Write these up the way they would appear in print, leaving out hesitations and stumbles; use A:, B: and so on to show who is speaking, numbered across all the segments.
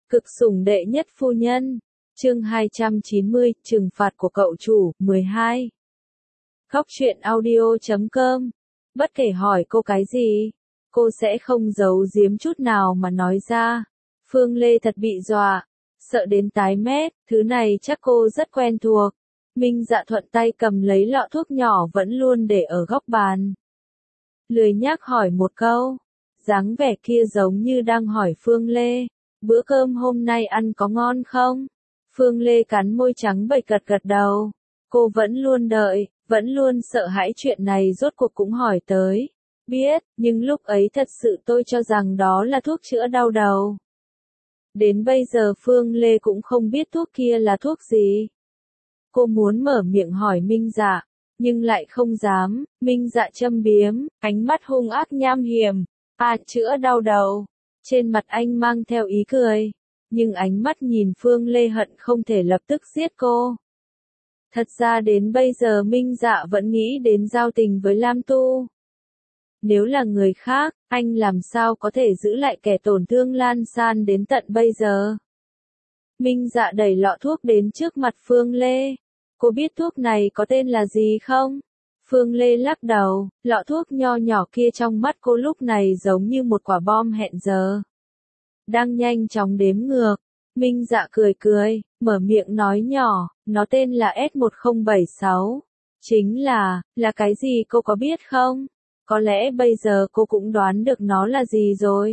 A: Cực sủng đệ nhất phu nhân. Chương 290, trừng phạt của cậu chủ, 12. Góc truyện audio.com. Bất kể hỏi cô cái gì, cô sẽ không giấu giếm chút nào mà nói ra. Phương Lê thật bị dọa, sợ đến tái mét, thứ này chắc cô rất quen thuộc. Minh Dạ thuận tay cầm lấy lọ thuốc nhỏ vẫn luôn để ở góc bàn. Lười nhác hỏi một câu, dáng vẻ kia giống như đang hỏi Phương Lê, bữa cơm hôm nay ăn có ngon không? Phương Lê cắn môi trắng bệch gật gật đầu. Cô vẫn luôn đợi, vẫn luôn sợ hãi chuyện này rốt cuộc cũng hỏi tới. Biết, nhưng lúc ấy thật sự tôi cho rằng đó là thuốc chữa đau đầu. Đến bây giờ Phương Lê cũng không biết thuốc kia là thuốc gì. Cô muốn mở miệng hỏi Minh Dạ, nhưng lại không dám. Minh Dạ châm biếm, ánh mắt hung ác nham hiểm. À, chữa đau đầu. Trên mặt anh mang theo ý cười, nhưng ánh mắt nhìn Phương Lê hận không thể lập tức giết cô. Thật ra đến bây giờ Minh Dạ vẫn nghĩ đến giao tình với Lam Tu. Nếu là người khác, anh làm sao có thể giữ lại kẻ tổn thương lan san đến tận bây giờ. Minh Dạ đẩy lọ thuốc đến trước mặt Phương Lê. Cô biết thuốc này có tên là gì không? Phương Lê lắc đầu, lọ thuốc nho nhỏ kia trong mắt cô lúc này giống như một quả bom hẹn giờ. Đang nhanh chóng đếm ngược. Minh Dạ cười cười, mở miệng nói nhỏ, nó tên là S1076. Chính là cái gì cô có biết không? Có lẽ bây giờ cô cũng đoán được nó là gì rồi.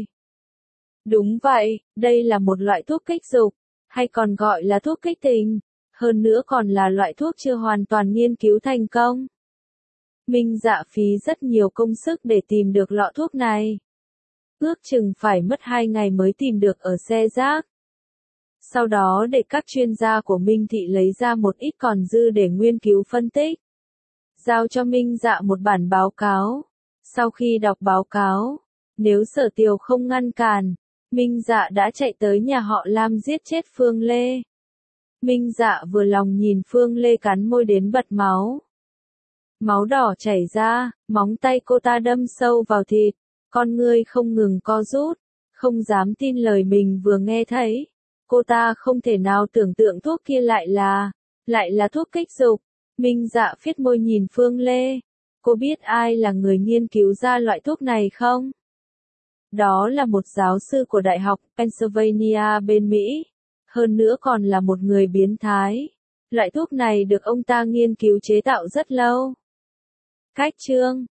A: Đúng vậy, đây là một loại thuốc kích dục, hay còn gọi là thuốc kích tình. Hơn nữa còn là loại thuốc chưa hoàn toàn nghiên cứu thành công. Minh Dạ phí rất nhiều công sức để tìm được lọ thuốc này. Ước chừng phải mất 2 ngày mới tìm được ở xe rác. Sau đó để các chuyên gia của Minh Thị lấy ra một ít còn dư để nghiên cứu phân tích. Giao cho Minh Dạ một bản báo cáo. Sau khi đọc báo cáo, nếu Sở Tiều không ngăn cản, Minh Dạ đã chạy tới nhà họ Lam giết chết Phương Lê. Minh Dạ vừa lòng nhìn Phương Lê cắn môi đến bật máu. Máu đỏ chảy ra, móng tay cô ta đâm sâu vào thịt, con ngươi không ngừng co rút, không dám tin lời mình vừa nghe thấy. Cô ta không thể nào tưởng tượng thuốc kia lại là thuốc kích dục. Minh Dạ phết môi nhìn Phương Lê. Cô biết ai là người nghiên cứu ra loại thuốc này không? Đó là một giáo sư của Đại học Pennsylvania bên Mỹ. Hơn nữa còn là một người biến thái. Loại thuốc này được ông ta nghiên cứu chế tạo rất lâu. Cách chương